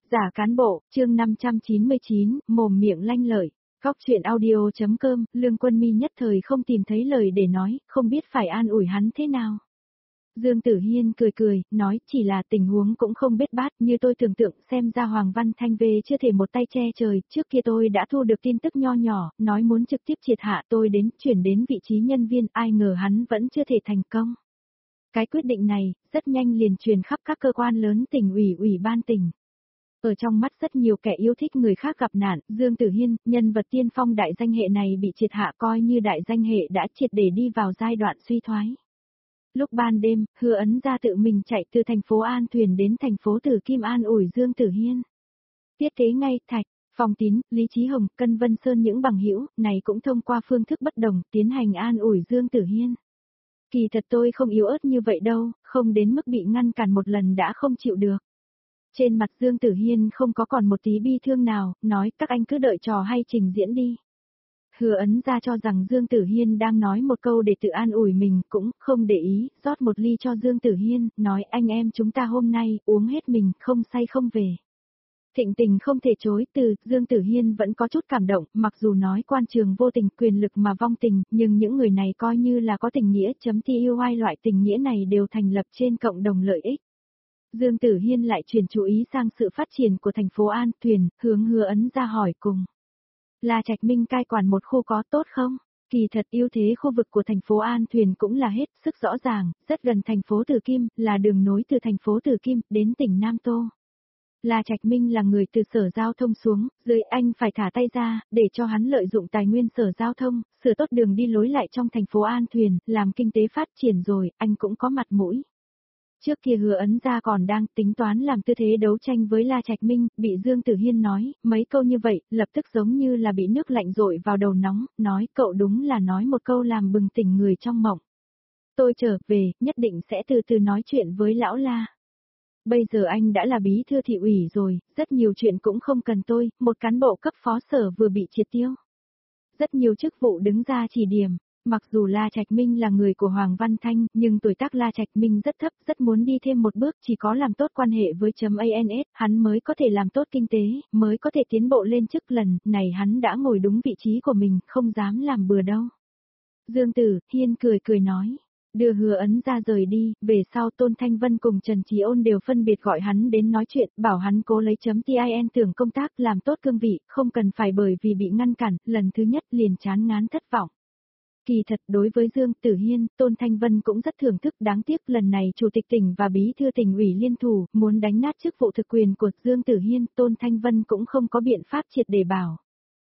Giả cán bộ, chương 599, mồm miệng lanh lợi. Góc chuyện audio.com, Lương Quân Mi nhất thời không tìm thấy lời để nói, không biết phải an ủi hắn thế nào. Dương Tử Hiên cười cười, nói chỉ là tình huống cũng không bết bát như tôi tưởng tượng, xem ra Hoàng Văn Thanh về chưa thể một tay che trời, trước kia tôi đã thu được tin tức nho nhỏ, nói muốn trực tiếp triệt hạ tôi chuyển đến vị trí nhân viên, ai ngờ hắn vẫn chưa thể thành công. Cái quyết định này, rất nhanh liền truyền khắp các cơ quan lớn tỉnh ủy, ủy ban tỉnh. Ở trong mắt rất nhiều kẻ yêu thích người khác gặp nạn, Dương Tử Hiên, nhân vật tiên phong đại danh hệ này bị triệt hạ coi như đại danh hệ đã triệt để đi vào giai đoạn suy thoái. Lúc ban đêm, Hứa Ấn Gia tự mình chạy từ thành phố An Thuyền đến thành phố Tử Kim an ủi Dương Tử Hiên. Tiết Kế Ngay, Thạch, Phong Tín, Lý Chí Hồng, Cân Vân Sơn những bằng hữu này cũng thông qua phương thức bất đồng tiến hành an ủi Dương Tử Hiên. Kỳ thật tôi không yếu ớt như vậy đâu, không đến mức bị ngăn cản một lần đã không chịu được. Trên mặt Dương Tử Hiên không có còn một tí bi thương nào, nói các anh cứ đợi trò hay trình diễn đi. Hứa Ấn Gia cho rằng Dương Tử Hiên đang nói một câu để tự an ủi mình, cũng không để ý, rót một ly cho Dương Tử Hiên, nói anh em chúng ta hôm nay uống hết mình, không say không về. Thịnh tình không thể chối từ, Dương Tử Hiên vẫn có chút cảm động, mặc dù nói quan trường vô tình quyền lực mà vong tình, nhưng những người này coi như là có tình nghĩa, TUI loại tình nghĩa này đều thành lập trên cộng đồng lợi ích. Dương Tử Hiên lại chuyển chú ý sang sự phát triển của thành phố An Thuyền, hướng Hứa Ấn Gia hỏi cùng. La Trạch Minh cai quản một khu có tốt không? Kỳ thật ưu thế khu vực của thành phố An Thuyền cũng là hết sức rõ ràng, rất gần thành phố Tử Kim, là đường nối từ thành phố Tử Kim đến tỉnh Nam Tô. La Trạch Minh là người từ sở giao thông xuống, dưới anh phải thả tay ra, để cho hắn lợi dụng tài nguyên sở giao thông, sửa tốt đường đi lối lại trong thành phố An Thuyền, làm kinh tế phát triển rồi, anh cũng có mặt mũi. Trước kia Hứa Ấn Gia còn đang tính toán làm tư thế đấu tranh với La Trạch Minh, bị Dương Tử Hiên nói, mấy câu như vậy, lập tức giống như là bị nước lạnh dội vào đầu nóng, nói cậu đúng là nói một câu làm bừng tỉnh người trong mộng. Tôi trở về, nhất định sẽ từ từ nói chuyện với lão La. Bây giờ anh đã là bí thư thị ủy rồi, rất nhiều chuyện cũng không cần tôi, một cán bộ cấp phó sở vừa bị triệt tiêu. Rất nhiều chức vụ đứng ra chỉ điểm. Mặc dù La Trạch Minh là người của Hoàng Văn Thanh, nhưng tuổi tác La Trạch Minh rất thấp, rất muốn đi thêm một bước, chỉ có làm tốt quan hệ với .ANS, hắn mới có thể làm tốt kinh tế, mới có thể tiến bộ lên chức lần, này hắn đã ngồi đúng vị trí của mình, không dám làm bừa đâu. Dương Tử Hiên cười cười nói, đưa Hứa Ấn Gia rời đi, về sau Tôn Thanh Vân cùng Trần Chí Ôn đều phân biệt gọi hắn đến nói chuyện, bảo hắn cố lấy .tin tưởng công tác làm tốt cương vị, không cần phải bởi vì bị ngăn cản, lần thứ nhất liền chán ngán thất vọng. Kỳ thật đối với Dương Tử Hiên, Tôn Thanh Vân cũng rất thưởng thức, đáng tiếc lần này Chủ tịch tỉnh và Bí thư tỉnh ủy liên thủ, muốn đánh nát chức vụ thực quyền của Dương Tử Hiên, Tôn Thanh Vân cũng không có biện pháp triệt để bảo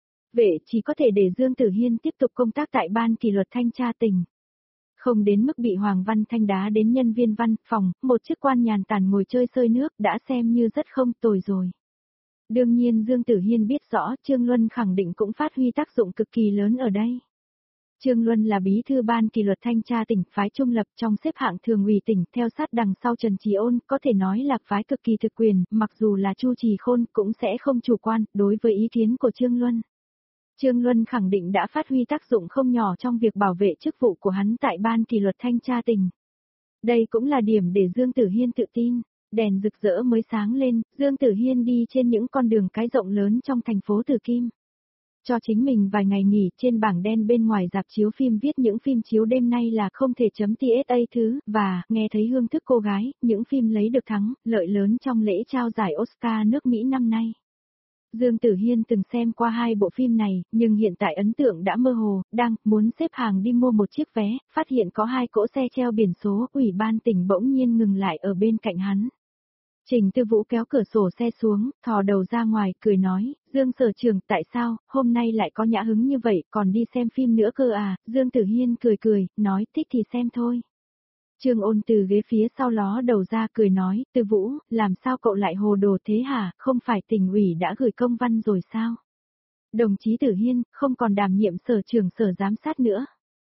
vệ, chỉ có thể để Dương Tử Hiên tiếp tục công tác tại Ban Kỷ luật Thanh tra tỉnh. Không đến mức bị Hoàng Văn Thanh đá đến nhân viên văn phòng, một chức quan nhàn tản ngồi chơi sơi nước đã xem như rất không tồi rồi. Đương nhiên Dương Tử Hiên biết rõ Trương Luân khẳng định cũng phát huy tác dụng cực kỳ lớn ở đây. Trương Luân là bí thư ban kỷ luật thanh tra tỉnh, phái trung lập trong xếp hạng thường ủy tỉnh, theo sát đằng sau Trần Chí Ôn, có thể nói là phái cực kỳ thực quyền, mặc dù là Chu Trì Khôn cũng sẽ không chủ quan đối với ý kiến của Trương Luân. Trương Luân khẳng định đã phát huy tác dụng không nhỏ trong việc bảo vệ chức vụ của hắn tại ban kỷ luật thanh tra tỉnh. Đây cũng là điểm để Dương Tử Hiên tự tin. Đèn rực rỡ mới sáng lên, Dương Tử Hiên đi trên những con đường cái rộng lớn trong thành phố Tử Kim. Cho chính mình vài ngày nghỉ, trên bảng đen bên ngoài rạp chiếu phim viết những phim chiếu đêm nay là không thể .tsa thứ, và, nghe thấy hương thức cô gái, những phim lấy được thắng, lợi lớn trong lễ trao giải Oscar nước Mỹ năm nay. Dương Tử Hiên từng xem qua 2 bộ phim này, nhưng hiện tại ấn tượng đã mơ hồ, đang muốn xếp hàng đi mua một chiếc vé, phát hiện có 2 cỗ xe treo biển số, ủy ban tỉnh bỗng nhiên ngừng lại ở bên cạnh hắn. Trình Tư Vũ kéo cửa sổ xe xuống, thò đầu ra ngoài, cười nói, Dương Sở Trường, tại sao, hôm nay lại có nhã hứng như vậy, còn đi xem phim nữa cơ à, Dương Tử Hiên cười cười, nói, thích thì xem thôi. Trương Ôn từ ghế phía sau ló đầu ra cười nói, Tư Vũ, làm sao cậu lại hồ đồ thế hả, không phải tỉnh ủy đã gửi công văn rồi sao? Đồng chí Tử Hiên, không còn đảm nhiệm sở trưởng sở giám sát nữa.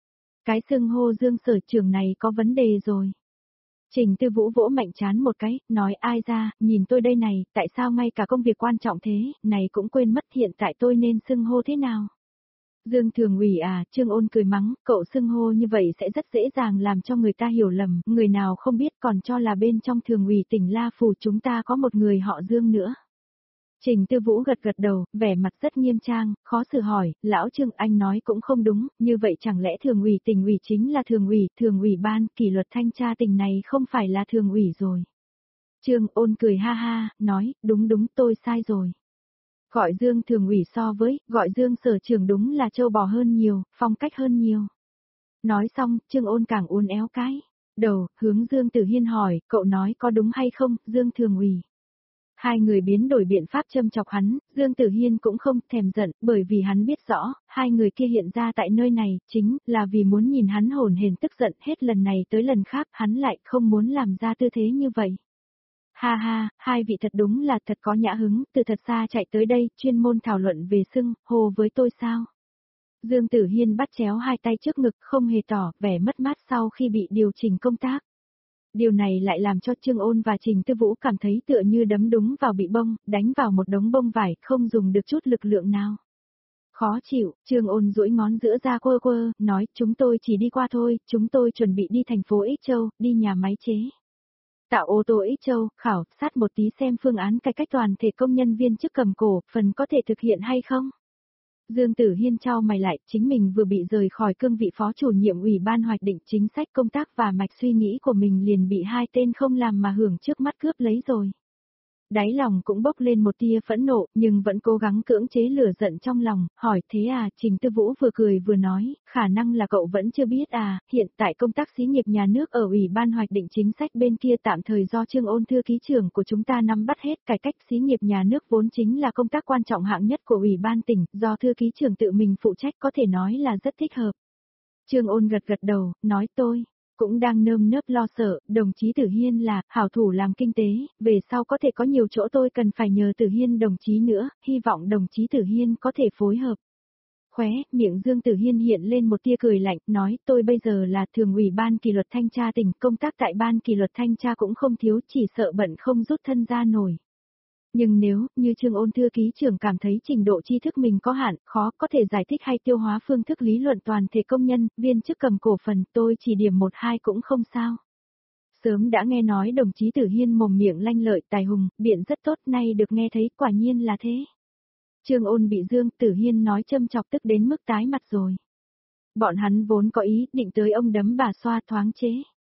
Cái xưng hô Dương Sở Trường này có vấn đề rồi. Trình Tư Vũ vỗ mạnh trán một cái, nói ai ra, nhìn tôi đây này, tại sao ngay cả công việc quan trọng thế, này cũng quên mất hiện tại tôi nên xưng hô thế nào. Dương Thường ủy à, Trương Ôn cười mắng, cậu xưng hô như vậy sẽ rất dễ dàng làm cho người ta hiểu lầm, người nào không biết còn cho là bên trong Thường ủy tỉnh La Phù chúng ta có một người họ Dương nữa. Trình Tư Vũ gật gật đầu, vẻ mặt rất nghiêm trang, khó xử hỏi, lão Trương anh nói cũng không đúng, như vậy chẳng lẽ thường ủy tỉnh ủy chính là thường ủy ban, kỷ luật thanh tra tỉnh này không phải là thường ủy rồi. Trương Ôn cười ha ha, nói, đúng đúng tôi sai rồi. Gọi Dương thường ủy so với, gọi Dương sở trưởng đúng là trâu bò hơn nhiều, phong cách hơn nhiều. Nói xong, Trương Ôn càng uốn éo cái đầu, hướng Dương Tử Hiên hỏi, cậu nói có đúng hay không, Dương thường ủy. Hai người biến đổi biện pháp châm chọc hắn, Dương Tử Hiên cũng không thèm giận, bởi vì hắn biết rõ, hai người kia hiện ra tại nơi này, chính là vì muốn nhìn hắn hồn hển tức giận hết lần này tới lần khác, hắn lại không muốn làm ra tư thế như vậy. Ha ha, hai vị thật đúng là thật có nhã hứng, từ thật xa chạy tới đây, chuyên môn thảo luận về xưng, hồ với tôi sao? Dương Tử Hiên bắt chéo hai tay trước ngực, không hề tỏ vẻ mất mát sau khi bị điều chỉnh công tác. Điều này lại làm cho Trương Ôn và Trình Tư Vũ cảm thấy tựa như đấm đúng vào bị bông, đánh vào một đống bông vải, không dùng được chút lực lượng nào. Khó chịu, Trương Ôn duỗi ngón giữa ra quơ quơ, nói chúng tôi chỉ đi qua thôi, chúng tôi chuẩn bị đi thành phố Ích Châu, đi nhà máy chế tạo ô tô Ích Châu, khảo sát một tí xem phương án cải cách toàn thể công nhân viên chức cầm cổ, phần có thể thực hiện hay không. Dương Tử Hiên chau mày lại, chính mình vừa bị rời khỏi cương vị phó chủ nhiệm ủy ban hoạch định chính sách công tác và mạch suy nghĩ của mình liền bị hai tên không làm mà hưởng trước mắt cướp lấy rồi. Đáy lòng cũng bốc lên một tia phẫn nộ, nhưng vẫn cố gắng cưỡng chế lửa giận trong lòng, hỏi thế à, Trình Tư Vũ vừa cười vừa nói, khả năng là cậu vẫn chưa biết à, hiện tại công tác xí nghiệp nhà nước ở Ủy ban hoạch định chính sách bên kia tạm thời do Trương Ôn thư ký trưởng của chúng ta nắm bắt hết, cải cách xí nghiệp nhà nước vốn chính là công tác quan trọng hạng nhất của Ủy ban tỉnh, do thư ký trưởng tự mình phụ trách có thể nói là rất thích hợp. Trương Ôn gật gật đầu, nói tôi cũng đang nơm nớp lo sợ, đồng chí Tử Hiên là hảo thủ làm kinh tế, về sau có thể có nhiều chỗ tôi cần phải nhờ Tử Hiên đồng chí nữa, hy vọng đồng chí Tử Hiên có thể phối hợp. Khóe, miệng Dương Tử Hiên hiện lên một tia cười lạnh, nói tôi bây giờ là thường ủy ban kỷ luật thanh tra tỉnh, công tác tại ban kỷ luật thanh tra cũng không thiếu, chỉ sợ bận không rút thân ra nổi. Nhưng nếu, như Trương Ôn thư ký trưởng cảm thấy trình độ tri thức mình có hạn, khó có thể giải thích hay tiêu hóa phương thức lý luận toàn thể công nhân, viên chức cầm cổ phần, tôi chỉ điểm 1-2 cũng không sao. Sớm đã nghe nói đồng chí Tử Hiên mồm miệng lanh lợi tài hùng, biện rất tốt, nay được nghe thấy, quả nhiên là thế. Trương Ôn bị Dương Tử Hiên nói châm chọc tức đến mức tái mặt rồi. Bọn hắn vốn có ý định tới ông đấm bà xoa thoáng chế.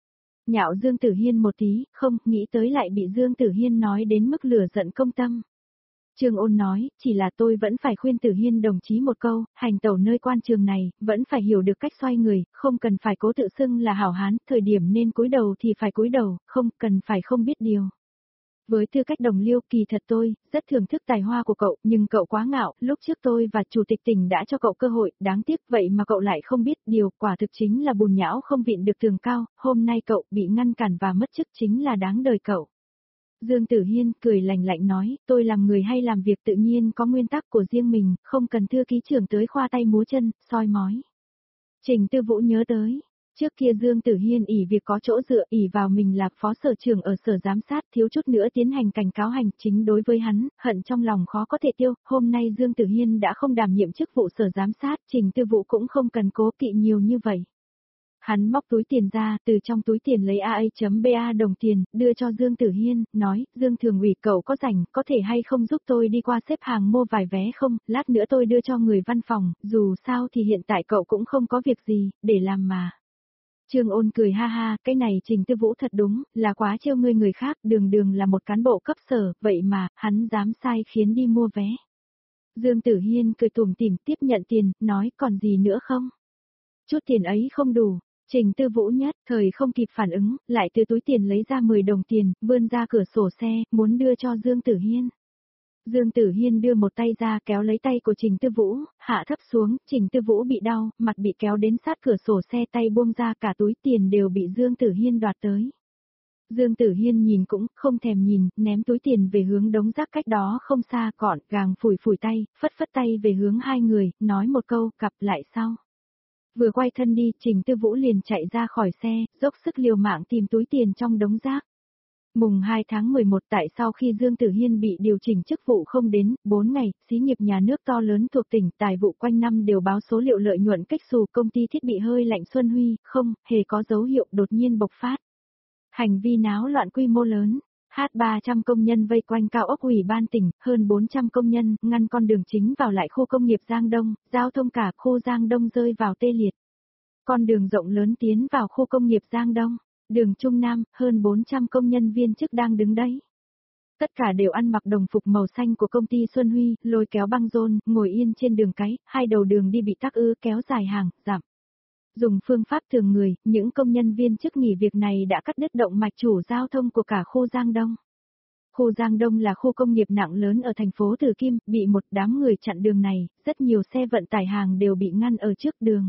Nhạo Dương Tử Hiên một tí, không, nghĩ tới lại bị Dương Tử Hiên nói đến mức lửa giận công tâm. Trương Ôn nói, chỉ là tôi vẫn phải khuyên Tử Hiên đồng chí một câu, hành tẩu nơi quan trường này, vẫn phải hiểu được cách xoay người, không cần phải cố tự xưng là hảo hán, thời điểm nên cúi đầu thì phải cúi đầu, không cần phải không biết điều. Với tư cách đồng liêu, kỳ thật tôi rất thưởng thức tài hoa của cậu, nhưng cậu quá ngạo, lúc trước tôi và chủ tịch tỉnh đã cho cậu cơ hội, đáng tiếc vậy mà cậu lại không biết điều, quả thực chính là bùn nhão không vịn được tường cao, hôm nay cậu bị ngăn cản và mất chức chính là đáng đời cậu. Dương Tử Hiên cười lạnh lạnh nói, tôi làm người hay làm việc tự nhiên có nguyên tắc của riêng mình, không cần thư ký trưởng tới khoa tay múa chân, soi mói. Trình Tư Vũ nhớ tới. Trước kia Dương Tử Hiên ỷ việc có chỗ dựa ỷ vào mình là phó sở trưởng ở sở giám sát thiếu chút nữa tiến hành cảnh cáo hành chính đối với hắn, hận trong lòng khó có thể tiêu, hôm nay Dương Tử Hiên đã không đảm nhiệm chức vụ sở giám sát, Trình Tư Vũ cũng không cần cố kỵ nhiều như vậy. Hắn móc túi tiền ra, từ trong túi tiền lấy AA.BA đồng tiền, đưa cho Dương Tử Hiên, nói, Dương thường ủy cậu có rảnh, có thể hay không giúp tôi đi qua xếp hàng mua vài vé không, lát nữa tôi đưa cho người văn phòng, dù sao thì hiện tại cậu cũng không có việc gì, để làm mà. Trương Ôn cười ha ha, cái này Trình Tư Vũ thật đúng, là quá trêu ngươi người khác, đường đường là một cán bộ cấp sở, vậy mà, hắn dám sai khiến đi mua vé. Dương Tử Hiên cười tủm tỉm tiếp nhận tiền, nói còn gì nữa không? Chút tiền ấy không đủ, Trình Tư Vũ nhất, thời không kịp phản ứng, lại từ túi tiền lấy ra 10 đồng tiền, vươn ra cửa sổ xe, muốn đưa cho Dương Tử Hiên. Dương Tử Hiên đưa một tay ra kéo lấy tay của Trình Tư Vũ, hạ thấp xuống, Trình Tư Vũ bị đau, mặt bị kéo đến sát cửa sổ xe tay buông ra cả túi tiền đều bị Dương Tử Hiên đoạt tới. Dương Tử Hiên nhìn cũng không thèm nhìn, ném túi tiền về hướng đống rác cách đó không xa gọn gàng phủi phủi tay, phất phất tay về hướng hai người, nói một câu, cặp lại sau. Vừa quay thân đi, Trình Tư Vũ liền chạy ra khỏi xe, dốc sức liều mạng tìm túi tiền trong đống rác. Mùng 2 tháng 11 tại sau khi Dương Tử Hiên bị điều chỉnh chức vụ không đến 4 ngày, xí nghiệp nhà nước to lớn thuộc tỉnh tài vụ quanh năm đều báo số liệu lợi nhuận kếch xù công ty thiết bị hơi lạnh Xuân Huy, không hề có dấu hiệu đột nhiên bộc phát. Hành vi náo loạn quy mô lớn, H300 công nhân vây quanh cao ốc ủy ban tỉnh, hơn 400 công nhân, ngăn con đường chính vào lại khu công nghiệp Giang Đông, giao thông cả khu Giang Đông rơi vào tê liệt. Con đường rộng lớn tiến vào khu công nghiệp Giang Đông, đường Trung Nam, hơn 400 công nhân viên chức đang đứng đấy. Tất cả đều ăn mặc đồng phục màu xanh của công ty Xuân Huy, lôi kéo băng rôn, ngồi yên trên đường cái, hai đầu đường đi bị tắc ư kéo dài hàng, giảm. Dùng phương pháp thường người, những công nhân viên chức nghỉ việc này đã cắt đứt động mạch chủ giao thông của cả khu Giang Đông. Khu Giang Đông là khu công nghiệp nặng lớn ở thành phố Từ Kim, bị một đám người chặn đường này, rất nhiều xe vận tải hàng đều bị ngăn ở trước đường.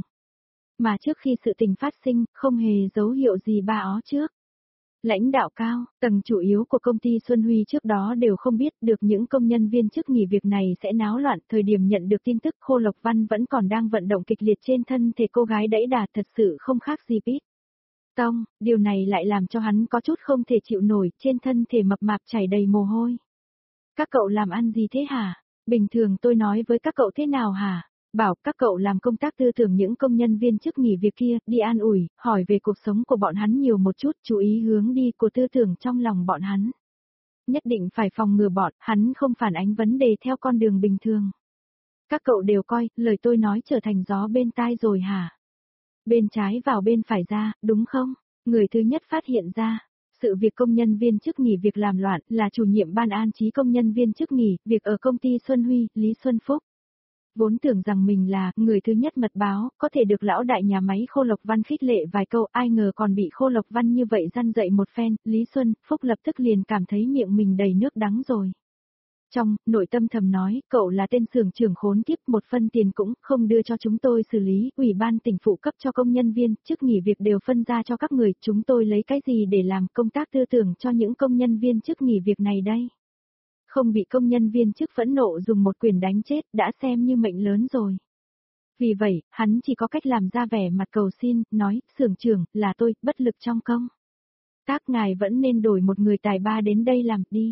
Mà trước khi sự tình phát sinh, không hề dấu hiệu gì ba ó trước. Lãnh đạo cao, tầng chủ yếu của công ty Xuân Huy trước đó đều không biết được những công nhân viên chức nghỉ việc này sẽ náo loạn. Thời điểm nhận được tin tức Khô Lộc Văn vẫn còn đang vận động kịch liệt trên thân thể cô gái đẫy đà thật sự không khác gì Pete Tong, điều này lại làm cho hắn có chút không thể chịu nổi, trên thân thể mập mạp chảy đầy mồ hôi. Các cậu làm ăn gì thế hả? Bình thường tôi nói với các cậu thế nào hả? Bảo các cậu làm công tác tư tưởng những công nhân viên chức nghỉ việc kia, đi an ủi, hỏi về cuộc sống của bọn hắn nhiều một chút, chú ý hướng đi của tư tưởng trong lòng bọn hắn. Nhất định phải phòng ngừa bọn hắn không phản ánh vấn đề theo con đường bình thường. Các cậu đều coi, lời tôi nói trở thành gió bên tai rồi hả? Bên trái vào bên phải ra, đúng không? Người thứ nhất phát hiện ra. Sự việc công nhân viên chức nghỉ việc làm loạn là chủ nhiệm ban an trí công nhân viên chức nghỉ việc ở công ty Xuân Huy, Lý Xuân Phúc. Vốn tưởng rằng mình là người thứ nhất mật báo, có thể được lão đại nhà máy Khô Lộc Văn khích lệ vài câu, ai ngờ còn bị Khô Lộc Văn như vậy răn dậy một phen, Lý Xuân Phúc lập tức liền cảm thấy miệng mình đầy nước đắng rồi. Trong nội tâm thầm nói, cậu là tên xưởng trưởng khốn kiếp, một phân tiền cũng không đưa cho chúng tôi xử lý, ủy ban tỉnh phụ cấp cho công nhân viên, chức nghỉ việc đều phân ra cho các người, chúng tôi lấy cái gì để làm công tác tư tưởng cho những công nhân viên chức nghỉ việc này đây? Không bị công nhân viên chức phẫn nộ dùng một quyền đánh chết đã xem như mệnh lớn rồi. Vì vậy, hắn chỉ có cách làm ra vẻ mặt cầu xin, nói, xưởng trưởng, là tôi, bất lực trong công tác, ngài vẫn nên đổi một người tài ba đến đây làm đi.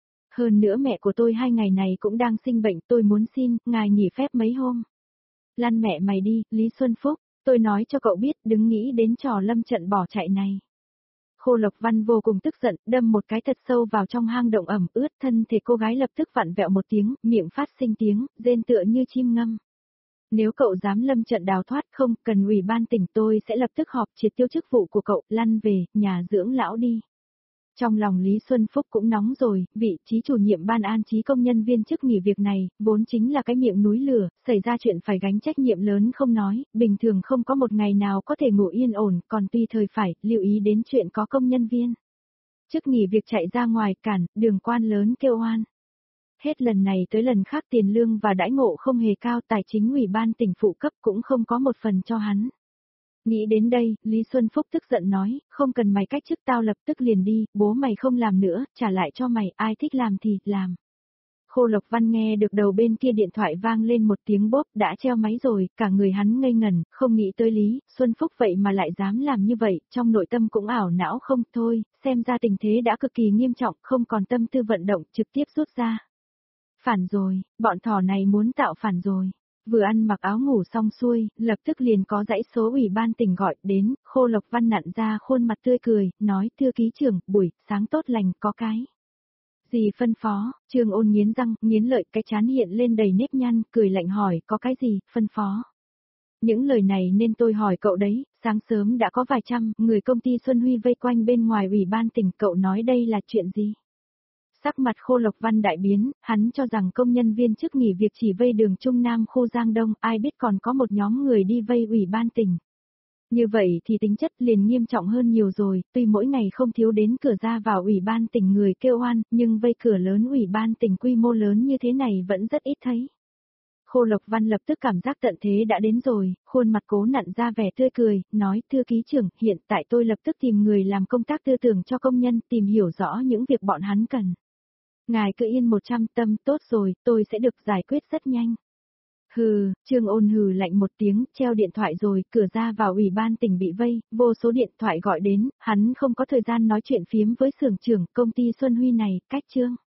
Hơn nữa mẹ của tôi 2 ngày này cũng đang sinh bệnh, tôi muốn xin, ngài nghỉ phép mấy hôm. Lăn mẹ mày đi, Lý Xuân Phúc, tôi nói cho cậu biết, đừng nghĩ đến trò lâm trận bỏ chạy này. Khô Lộc Văn vô cùng tức giận, đâm một cái thật sâu vào trong hang động ẩm ướt, thân thể cô gái lập tức vặn vẹo một tiếng, miệng phát sinh tiếng, rên tựa như chim ngâm. Nếu cậu dám lâm trận đào thoát không, cần ủy ban tỉnh tôi sẽ lập tức họp triệt tiêu chức vụ của cậu, lăn về, nhà dưỡng lão đi. Trong lòng Lý Xuân Phúc cũng nóng rồi, vị trí chủ nhiệm ban an trí công nhân viên chức nghỉ việc này, vốn chính là cái miệng núi lửa, xảy ra chuyện phải gánh trách nhiệm lớn không nói, bình thường không có một ngày nào có thể ngủ yên ổn, còn tùy thời phải, lưu ý đến chuyện có công nhân viên. Chức nghỉ việc chạy ra ngoài cản, đường quan lớn kêu oan. Hết lần này tới lần khác tiền lương và đãi ngộ không hề cao, tài chính ủy ban tỉnh phụ cấp cũng không có một phần cho hắn. Nghĩ đến đây, Lý Xuân Phúc tức giận nói, không cần mày cách chức tao lập tức liền đi, bố mày không làm nữa, trả lại cho mày, ai thích làm thì làm. Khô Lộc Văn nghe được đầu bên kia điện thoại vang lên một tiếng bốp, đã treo máy rồi, cả người hắn ngây ngẩn, không nghĩ tới Lý Xuân Phúc vậy mà lại dám làm như vậy, trong nội tâm cũng ảo não không thôi, xem ra tình thế đã cực kỳ nghiêm trọng, không còn tâm tư vận động, trực tiếp rút ra. Phản rồi, bọn thỏ này muốn tạo phản rồi. Vừa ăn mặc áo ngủ xong xuôi, lập tức liền có dãy số ủy ban tỉnh gọi đến, Khô Lộc Văn nặn ra khuôn mặt tươi cười, nói, thưa ký trưởng, buổi sáng tốt lành, có cái gì phân phó? Trương Ôn nghiến răng, nghiến lợi, cái trán hiện lên đầy nếp nhăn, cười lạnh hỏi, có cái gì, phân phó? Những lời này nên tôi hỏi cậu đấy, sáng sớm đã có vài trăm người công ty Xuân Huy vây quanh bên ngoài ủy ban tỉnh, cậu nói đây là chuyện gì? Sắc mặt Khô Lộc Văn đại biến, hắn cho rằng công nhân viên chức nghỉ việc chỉ vây đường Trung Nam khu Giang Đông, ai biết còn có một nhóm người đi vây ủy ban tỉnh. Như vậy thì tính chất liền nghiêm trọng hơn nhiều rồi, tuy mỗi ngày không thiếu đến cửa ra vào ủy ban tỉnh người kêu oan, nhưng vây cửa lớn ủy ban tỉnh quy mô lớn như thế này vẫn rất ít thấy. Khô Lộc Văn lập tức cảm giác tận thế đã đến rồi, khuôn mặt cố nặn ra vẻ tươi cười, nói, thưa ký trưởng, hiện tại tôi lập tức tìm người làm công tác tư tưởng cho công nhân, tìm hiểu rõ những việc bọn hắn cần. Ngài cứ yên 100 tâm, tốt rồi, tôi sẽ được giải quyết rất nhanh. Hừ, Trương Ôn hừ lạnh một tiếng, treo điện thoại rồi, cửa ra vào ủy ban tỉnh bị vây, vô số điện thoại gọi đến, hắn không có thời gian nói chuyện phiếm với xưởng trưởng công ty Xuân Huy này, cách Trương